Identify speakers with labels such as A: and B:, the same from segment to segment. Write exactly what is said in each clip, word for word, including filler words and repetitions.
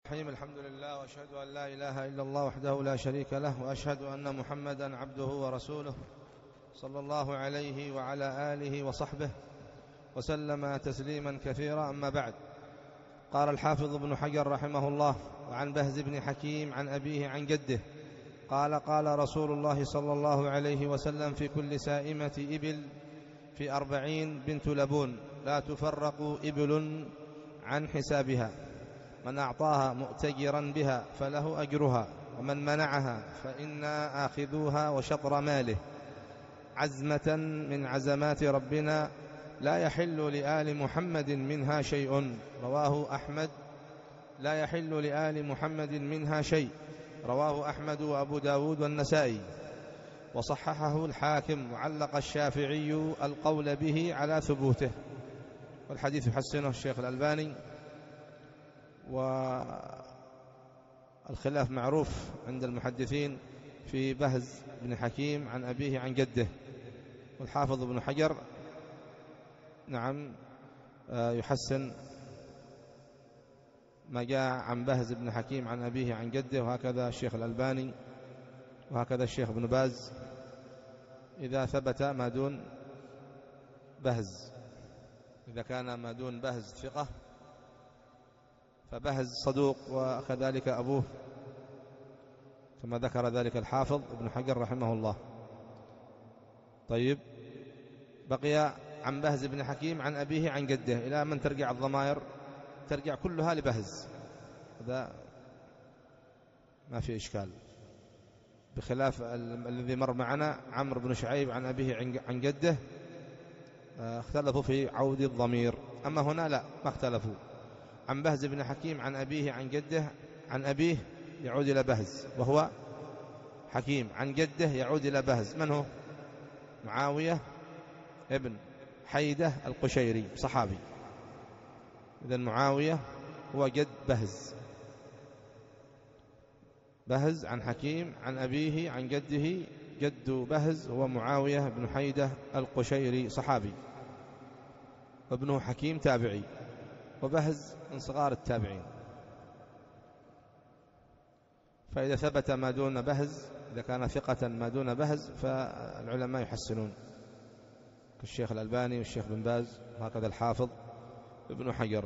A: الرحيم. الحمد لله وأشهد أن لا إله إلا الله وحده لا شريك له، وأشهد أن محمدا عبده ورسوله صلى الله عليه وعلى آله وصحبه وسلم تسليما كثيرا. أما بعد، قال الحافظ ابن حجر رحمه الله: وعن بهز بن حكيم عن أبيه عن جده قال: قال رسول الله صلى الله عليه وسلم: في كل سائمة إبل في أربعين بنت لبون لا تفرق إبل عن حسابها، من أعطاها مؤتجرا بها فله أجرها، ومن منعها فإنا آخذوها وشطر ماله، عزمة من عزمات ربنا لا يحل لآل محمد منها شيء. رواه أحمد. لا يحل لآل محمد منها شيء. رواه أحمد وأبو داود والنسائي، وصححه الحاكم، وعلق الشافعي القول به على ثبوته، والحديث يحسنه الشيخ الألباني. والخلاف معروف عند المحدثين في بهز بن حكيم عن أبيه عن جده، والحافظ ابن حجر نعم يحسن ما جاء عن بهز بن حكيم عن أبيه عن جده، وهكذا الشيخ الألباني، وهكذا الشيخ ابن باز إذا ثبت ما دون بهز. إذا كان ما دون بهز ثقة فبهز صدوق، وكذلك أبوه كما ذكر ذلك الحافظ ابن حجر رحمه الله. طيب، بقي عن بهز بن حكيم عن أبيه عن جده، إلى من ترجع الضمائر؟ ترجع كلها لبهز، هذا ما في إشكال، بخلاف الذي مر معنا عمرو بن شعيب عن أبيه عن جده، اختلفوا في عود الضمير. أما هنا لا، ما اختلفوا. عن بهز بن حكيم عن أبيه عن جده، عن أبيه يعود إلى بهز وهو حكيم، عن جده يعود إلى بهز. من هو؟ معاوية ابن حيدة القشيري، صحابي. إذن معاوية هو جد بهز. بهز عن حكيم عن أبيه عن جده، جد بهز هو معاوية بن حيدة القشيري، صحابي، وابنه حكيم تابعي، وبهز من صغار التابعين. فإذا ثبت ما دون بهز، إذا كان ثقة ما دون بهز، فالعلماء يحسنون، كالشيخ الألباني والشيخ بن باز، وهكذا الحافظ ابن حجر.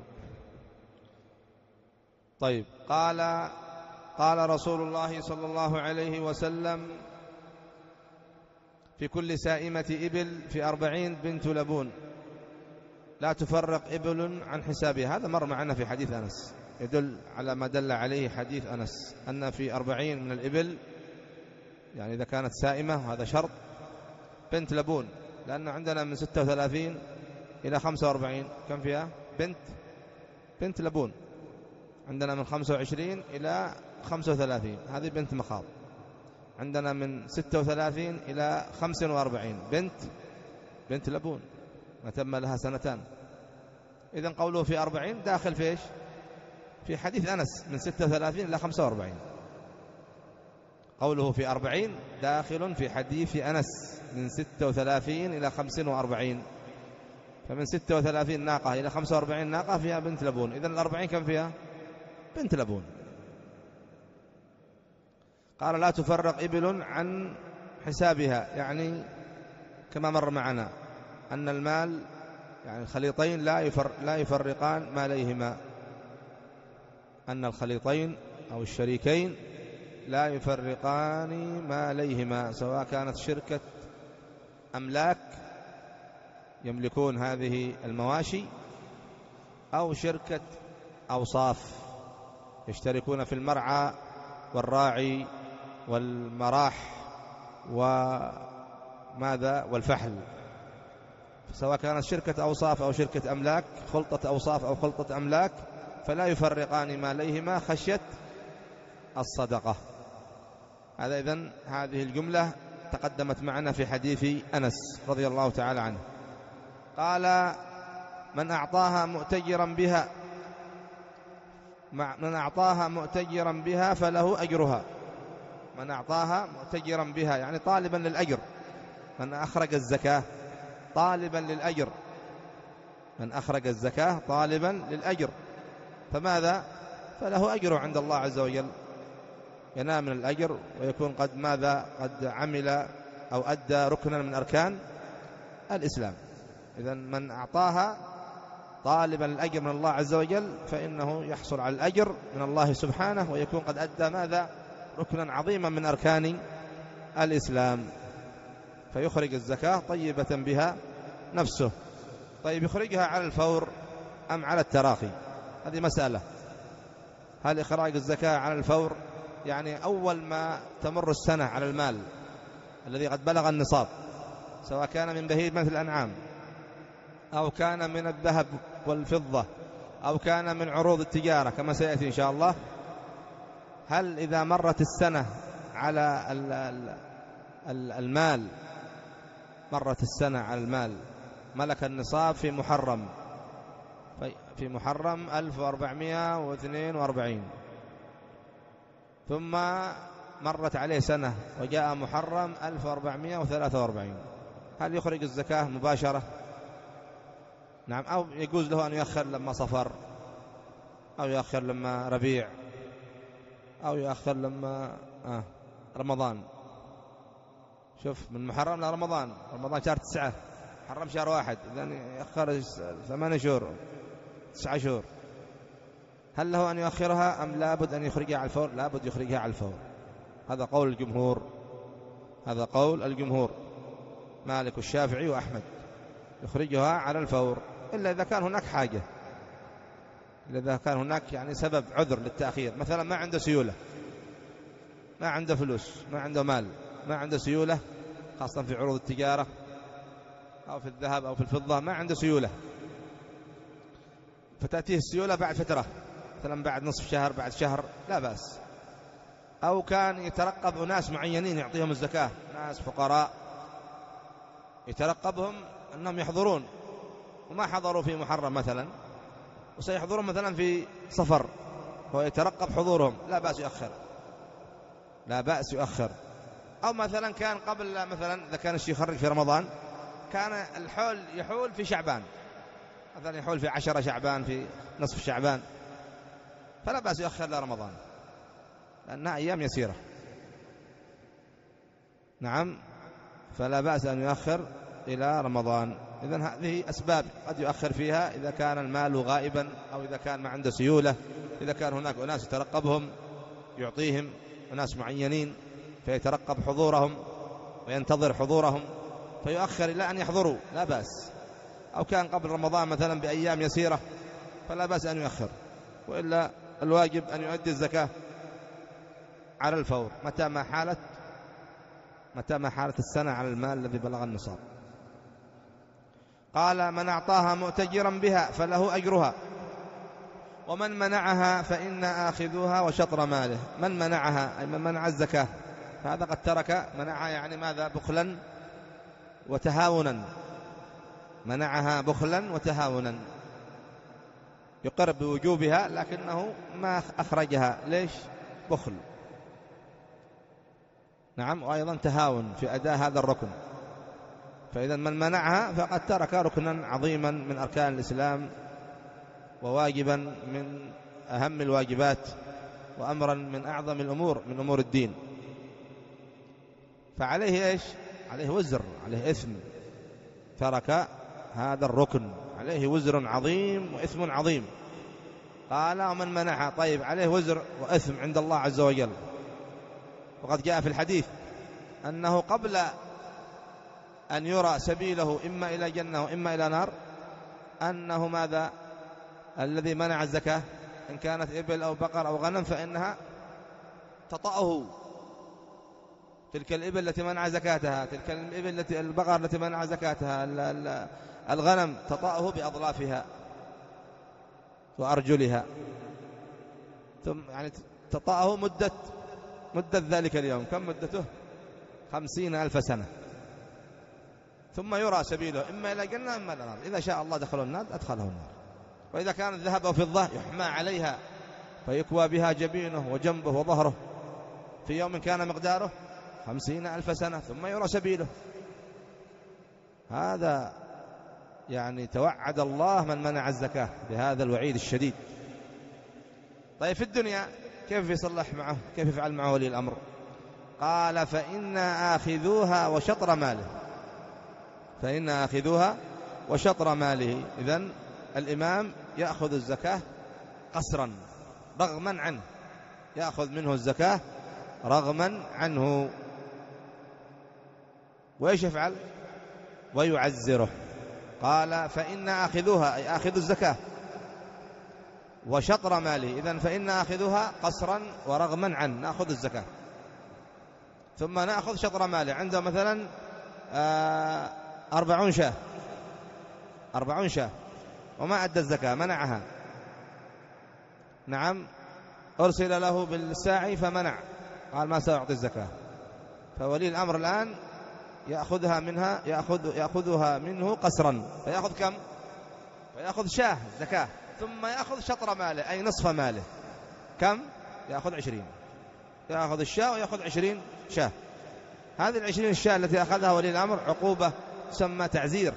A: طيب، قال قال رسول الله صلى الله عليه وسلم: في كل سائمة إبل في أربعين بنت لبون لا تفرق إبل عن حسابها. هذا مر معنا في حديث أنس، يدل على ما دل عليه حديث أنس، أن في أربعين من الإبل، يعني إذا كانت سائمة، وهذا شرط، بنت لبون، لأن عندنا من ستة وثلاثين إلى خمسة وأربعين كم فيها؟ بنت بنت لبون. عندنا من خمسة وعشرين إلى خمسة وثلاثين، هذه بنت مخاض. عندنا من ستة وثلاثين إلى خمسة وأربعين بنت بنت لبون، ما تم لها سنتان. إذن قوله في أربعين داخل في إيش؟ في حديث أنس من ستة وثلاثين إلى خمسة وأربعين. قوله في أربعين داخل في حديث أنس من ستة وثلاثين إلى خمسة وأربعين، فمن ستة وثلاثين ناقة إلى خمسة وأربعين ناقة فيها بنت لبون. إذن الأربعين كم فيها؟ بنت لبون. قال: لا تفرق إبل عن حسابها، يعني كما مر معنا أن المال، يعني الخليطين لا يفر لا يفرقان ماليهما، أن الخليطين أو الشريكين لا يفرقان ماليهما، سواء كانت شركة أملاك يملكون هذه المواشي، أو شركة أوصاف يشتركون في المرعى والراعي والمراح وماذا والفحل. سواء كانت شركة أوصاف أو شركة أملاك، خلطة أوصاف أو خلطة أملاك، فلا يفرقان ماليهما خشية الصدقة. هذا إذن هذه الجملة تقدمت معنا في حديث أنس رضي الله تعالى عنه. قال: من أعطاها مؤتجرا بها من أعطاها مؤتجرا بها فله أجرها. من أعطاها مؤتجرا بها يعني طالبا للأجر، من أخرج الزكاة طالبا للأجر، من أخرج الزكاة طالبا للأجر، فماذا؟ فله أجر عند الله عز وجل، ينال من الأجر ويكون قد ماذا قد عمل أو أدى ركنا من أركان الإسلام. إذن من أعطاها طالبا الأجر من الله عز وجل فإنه يحصل على الأجر من الله سبحانه، ويكون قد أدى ماذا ركنا عظيما من أركان الإسلام، فيخرج الزكاة طيبة بها نفسه. طيب يخرجها على الفور أم على التراخي؟ هذه مسألة. هل إخراج الزكاة على الفور يعني أول ما تمر السنة على المال الذي قد بلغ النصاب، سواء كان من بهيمة الأنعام أو كان من الذهب والفضة أو كان من عروض التجارة كما سيأتي إن شاء الله، هل إذا مرت السنة على المال مرت السنة على المال ملك النصاب في محرم في محرم ألف وأربعمائة واثنين وأربعين، ثم مرت عليه سنة وجاء محرم ألف وأربعمائة وثلاثة وأربعين، هل يخرج الزكاة مباشرة؟ نعم، أو يجوز له أن يؤخر لما صفر، أو يؤخر لما ربيع، أو يؤخر لما آه رمضان. شوف، من محرم لرمضان، رمضان شهر تسعة، محرم شهر واحد، إذن يأخر ثمانية شهور تسعة شهور، هل له أن يؤخرها أم لابد أن يخرجها على الفور؟ لابد يخرجها على الفور. هذا قول الجمهور، هذا قول الجمهور مالك والشافعي وأحمد، يخرجها على الفور، إلا إذا كان هناك حاجة، إلا إذا كان هناك يعني سبب عذر للتأخير، مثلا ما عنده سيولة، ما عنده فلوس، ما عنده مال، ما عنده سيولة، خاصة في عروض التجارة أو في الذهب أو في الفضة، ما عنده سيولة، فتأتيه السيولة بعد فترة، مثلا بعد نصف شهر، بعد شهر، لا بأس. أو كان يترقب أناس معينين يعطيهم الزكاة، ناس فقراء يترقبهم أنهم يحضرون وما حضروا في محرم مثلا، وسيحضرون مثلا في صفر، هو يترقب حضورهم، لا بأس يؤخر، لا بأس يؤخر. أو مثلا كان قبل، مثلا إذا كان الشيء يخرج في رمضان، كان الحول يحول في شعبان، مثلا يحول في عشرة شعبان، في نصف شعبان، فلا بأس يؤخر لرمضان لأنها أيام يسيرة. نعم، فلا بأس أن يؤخر إلى رمضان. إذن هذه أسباب قد يؤخر فيها إذا كان المال غائبا، أو إذا كان ما عنده سيولة، إذا كان هناك أناس يترقبهم يعطيهم، أناس معينين فيترقب حضورهم وينتظر حضورهم فيؤخر إلى أن يحضروا، لا بأس. أو كان قبل رمضان مثلا بأيام يسيرة فلا بأس أن يؤخر، وإلا الواجب أن يؤدي الزكاة على الفور متى ما حالت متى ما حالت السنة على المال الذي بلغ النصاب. قال: من أعطاها مؤتجرا بها فله أجرها، ومن منعها فإن آخذها وشطر ماله. من منعها أي من منع الزكاة، فهذا قد ترك، منعها يعني ماذا؟ بخلا وتهاونا، منعها بخلا وتهاونا، يقر بوجوبها لكنه ما أخرجها، ليش؟ بخل، نعم، وأيضا تهاون في أداء هذا الركن. فإذا من منعها فقد ترك ركنا عظيما من أركان الإسلام، وواجبا من أهم الواجبات، وأمرا من أعظم الأمور من أمور الدين، فعليه إيش؟ عليه وزر، عليه إثم، ترك هذا الركن، عليه وزر عظيم وإثم عظيم. قال: ومن منعها، طيب عليه وزر وإثم عند الله عز وجل. وقد جاء في الحديث أنه قبل أن يرى سبيله إما إلى جنة وإما إلى نار، أنه ماذا؟ الذي منع الزكاة إن كانت إبل أو بقر أو غنم فإنها تطأه، تلك الإبل التي منع زكاتها، تلك الإبل التي البقر التي منع زكاتها، الغنم تطأه بأضلافها وأرجلها، ثم يعني تطأه مدة مدة ذلك اليوم، كم مدته؟ خمسين ألف سنة، ثم يرى سبيله إما إلى جنة إما إلى نار، إذا شاء الله دخله النار أدخله النار. وإذا كان الذهب أو فضة يحمى عليها فيكوى بها جبينه وجنبه وظهره في يوم كان مقداره خمسين ألف سنة، ثم يرى سبيله. هذا يعني توعد الله من منع الزكاة بهذا الوعيد الشديد. طيب في الدنيا كيف يصلح معه، كيف يفعل معه ولي الأمر؟ قال فإنا آخذوها وشطر ماله، فإنا آخذوها وشطر ماله. إذن الإمام يأخذ الزكاة قسرا رغما عنه، يأخذ منه الزكاة رغما عنه. وإيش يفعل؟ ويعزره. قال فإنا آخذوها أي آخذ الزكاة وشطر ماله. إذن فإنا آخذوها قسرا ورغما عنه، نأخذ الزكاة ثم نأخذ شطر ماله. عنده مثلا أربعون شاة، أربعون شاة وما أدى الزكاة، منعها. نعم، أرسل له بالساعي فمنع، قال ما سأعطي الزكاة. فولي الأمر الآن يأخذها منها، يأخذ يأخذها منه قسرا، فيأخذ كم؟ فيأخذ شاه زكاة، ثم يأخذ شطر ماله أي نصف ماله. كم؟ يأخذ عشرين، يأخذ الشاه ويأخذ عشرين شاه. هذه العشرين الشاه التي أخذها ولي الأمر عقوبة تسمى تعزير،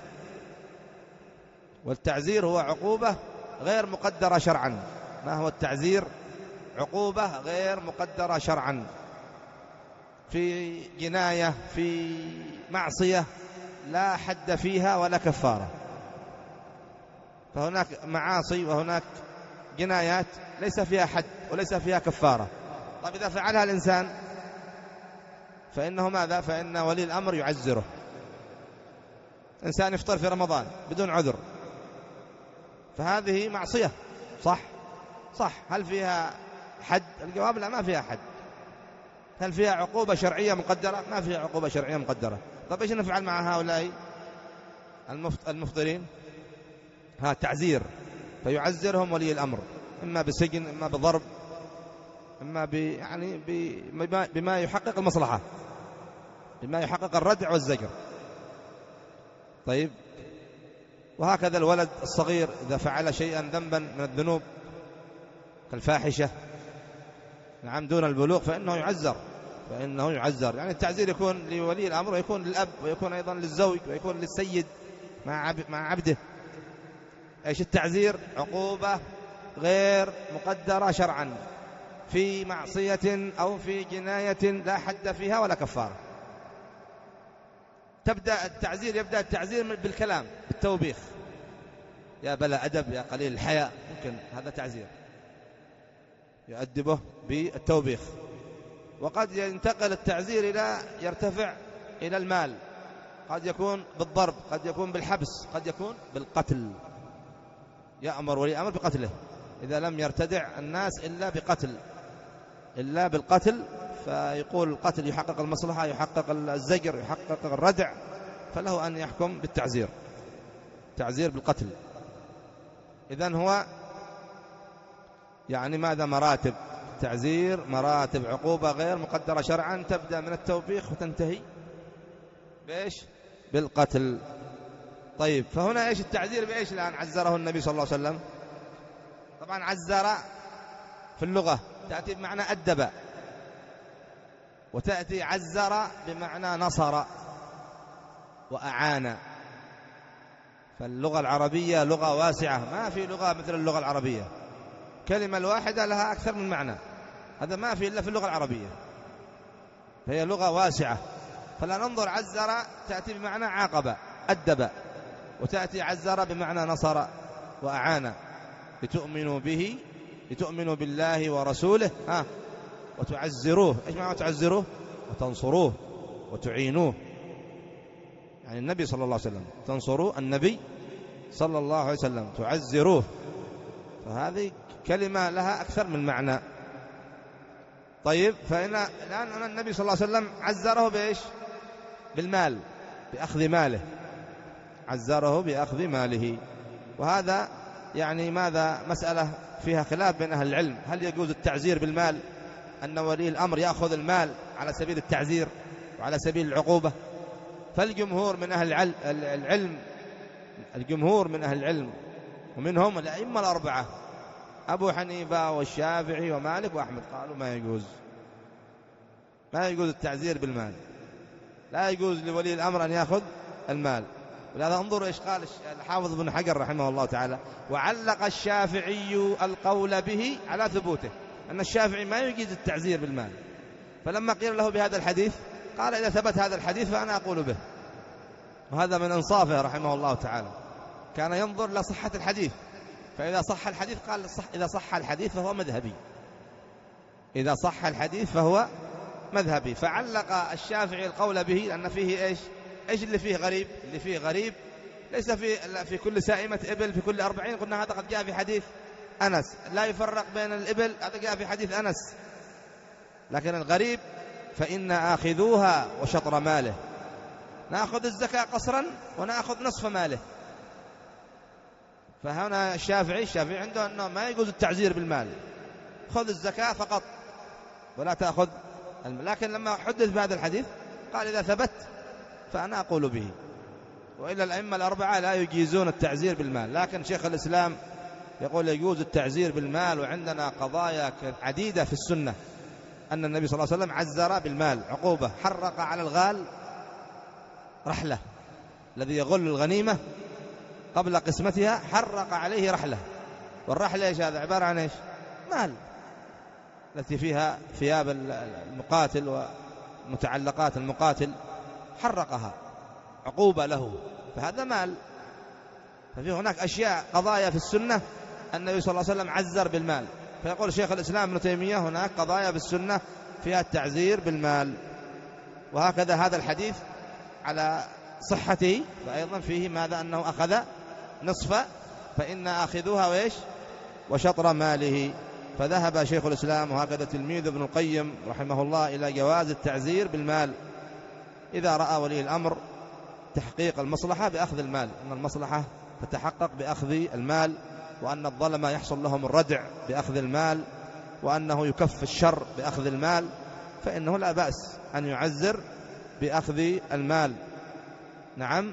A: والتعزير هو عقوبة غير مقدرة شرعا. ما هو التعزير؟ عقوبة غير مقدرة شرعا، في جناية، في معصية لا حد فيها ولا كفارة. فهناك معاصي وهناك جنايات ليس فيها حد وليس فيها كفارة. طيب إذا فعلها الإنسان فإنه ماذا؟ فإن ولي الأمر يعزره. إنسان يفطر في رمضان بدون عذر، فهذه معصية، صح؟ صح. هل فيها حد؟ الجواب لا، ما فيها حد. هل فيها عقوبة شرعية مقدرة؟ ما فيها عقوبة شرعية مقدرة. طيب إيش نفعل مع هؤلاء المفطرين؟ ها تعزير، فيعزرهم ولي الأمر إما بسجن، إما بضرب، إما ب يعني بما, بما يحقق المصلحة، بما يحقق الردع والزجر. طيب، وهكذا الولد الصغير إذا فعل شيئا ذنبا من الذنوب كالفاحشة، نعم، دون البلوغ، فإنه يعزر، فإنه يعزر. يعني التعزير يكون لولي الأمر ويكون للأب ويكون أيضا للزوج ويكون للسيد مع مع عبده. إيش التعزير؟ عقوبة غير مقدرة شرعا في معصية أو في جناية لا حد فيها ولا كفارة. تبدأ التعزير، يبدأ التعزير بالكلام، بالتوبيخ، يا بلا أدب، يا قليل الحياء، ممكن هذا تعزير، يؤدبه بالتوبيخ. وقد ينتقل التعزير إلى يرتفع إلى المال، قد يكون بالضرب، قد يكون بالحبس، قد يكون بالقتل. يأمر ولي الأمر بقتله إذا لم يرتدع الناس إلا بقتل، إلا بالقتل. فيقول القتل يحقق المصلحة، يحقق الزجر، يحقق الردع، فله أن يحكم بالتعزير، تعزير بالقتل. إذن هو يعني ماذا؟ مراتب تعزير، مراتب عقوبة غير مقدرة شرعا، تبدأ من التوبيخ وتنتهي بإيش؟ بالقتل. طيب، فهنا إيش التعزير بإيش الآن عزره النبي صلى الله عليه وسلم؟ طبعا عزر في اللغة تأتي بمعنى أدب، وتأتي عزر بمعنى نصر وأعان. فاللغة العربية لغة واسعة، ما في لغة مثل اللغة العربية، كلمة الواحدة لها أكثر من معنى، هذا ما في إلا في اللغة العربية، فهي لغة واسعة. فلا ننظر عزر تأتي بمعنى عاقب أدب، وتأتي عزر بمعنى نصر وأعان، لتؤمنوا به، لتؤمنوا بالله ورسوله، ها، وتعزروه. إيش معنى تعزروه؟ وتنصروه وتعينوه، يعني النبي صلى الله عليه وسلم، تنصروه النبي صلى الله عليه وسلم، تعزروه. فهذه كلمة لها أكثر من معنى. طيب، فإن الآن النبي صلى الله عليه وسلم عزره بإيش؟ بالمال، بأخذ ماله، عزره بأخذ ماله. وهذا يعني ماذا؟ مسألة فيها خلاف بين أهل العلم، هل يجوز التعزير بالمال، أن ولي الأمر يأخذ المال على سبيل التعزير وعلى سبيل العقوبة؟ فالجمهور من أهل العلم، الجمهور من أهل العلم ومنهم الأئمة الأربعة أبو حنيفة والشافعي ومالك وأحمد، قالوا ما يجوز، ما يجوز التعزير بالمال، لا يجوز لولي الأمر أن يأخذ المال. ولهذا انظروا إيش قال الحافظ بن حجر رحمه الله تعالى: وعلق الشافعي القول به على ثبوته، أن الشافعي ما يجيز التعزير بالمال، فلما قيل له بهذا الحديث قال: إذا ثبت هذا الحديث فأنا أقول به. وهذا من إنصافه رحمه الله تعالى، كان ينظر لصحة الحديث، فإذا صح الحديث قال صح، إذا صح الحديث فهو مذهبي، إذا صح الحديث فهو مذهبي. فعلق الشافعي القول به لأن فيه إيش إيش اللي فيه غريب؟ اللي فيه غريب ليس في في كل سائمة إبل في كل أربعين، قلنا هذا قد جاء في حديث أنس، لا يفرق بين الإبل، هذا جاء في حديث أنس. لكن الغريب فإن آخذوها وشطر ماله، نأخذ الزكاة قصرا ونأخذ نصف ماله. فهنا الشافعي الشافعي عنده أنه ما يجوز التعزير بالمال، خذ الزكاة فقط ولا تأخذ المال. لكن لما حدث بهذا الحديث قال: إذا ثبت فأنا أقول به. وإلا الأئمة الأربعة لا يجيزون التعزير بالمال، لكن شيخ الإسلام يقول يجوز التعزير بالمال. وعندنا قضايا عديدة في السنة أن النبي صلى الله عليه وسلم عزر بالمال عقوبة، حرق على الغال رحلة، الذي يغل الغنيمة قبل قسمتها حرق عليه رحلة. والرحلة إيش هذا؟ عبارة عن إيش؟ مال، التي فيها ثياب المقاتل ومتعلقات المقاتل، حرقها عقوبة له، فهذا مال. ففي هناك أشياء قضايا في السنة النبي صلى الله عليه وسلم عزر بالمال. فيقول شيخ الإسلام ابن تيمية هناك قضايا في السنة فيها التعزير بالمال. وهكذا هذا الحديث على صحته فأيضا فيه ماذا؟ أنه أخذ نصف، فإن آخذوها وإيش؟ وشطر ماله. فذهب شيخ الإسلام وهكذا تلميذ ابن القيم رحمه الله إلى جواز التعزير بالمال إذا رأى ولي الأمر تحقيق المصلحة بأخذ المال، أن المصلحة تتحقق بأخذ المال، وأن الظلمة يحصل لهم الردع بأخذ المال، وأنه يكف الشر بأخذ المال، فإنه لا بأس أن يعزر بأخذ المال. نعم.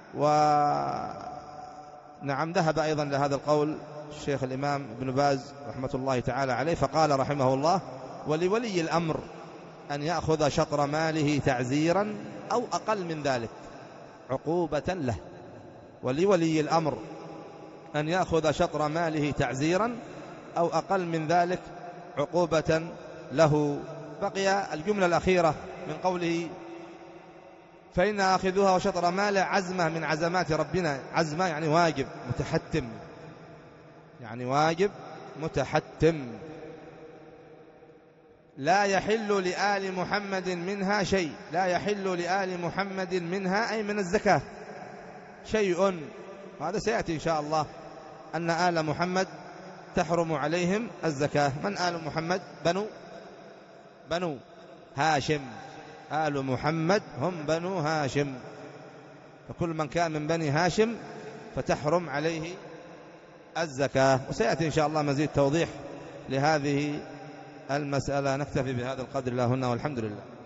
A: ونعم ذهب أيضا لهذا القول الشيخ الإمام ابن باز رحمة الله تعالى عليه، فقال رحمه الله: ولولي الأمر أن يأخذ شطر ماله تعزيرا أو أقل من ذلك عقوبة له. ولولي الأمر أن يأخذ شطر ماله تعزيرا أو أقل من ذلك عقوبة له. بقي الجملة الأخيرة من قوله: فإن آخذوها وشطر ماله عزمة من عزمات ربنا. عزمة يعني واجب متحتم، يعني واجب متحتم. لا يحل لآل محمد منها شيء، لا يحل لآل محمد منها أي من الزكاة شيء. وهذا سيأتي إن شاء الله أن آل محمد تحرم عليهم الزكاة. من آل محمد؟ بنو بنو هاشم. آل محمد هم بنو هاشم، فكل من كان من بني هاشم فتحرم عليه الزكاة. وسيأتي إن شاء الله مزيد توضيح لهذه المسألة. نكتفي بهذا القدر، لا هنا والحمد لله.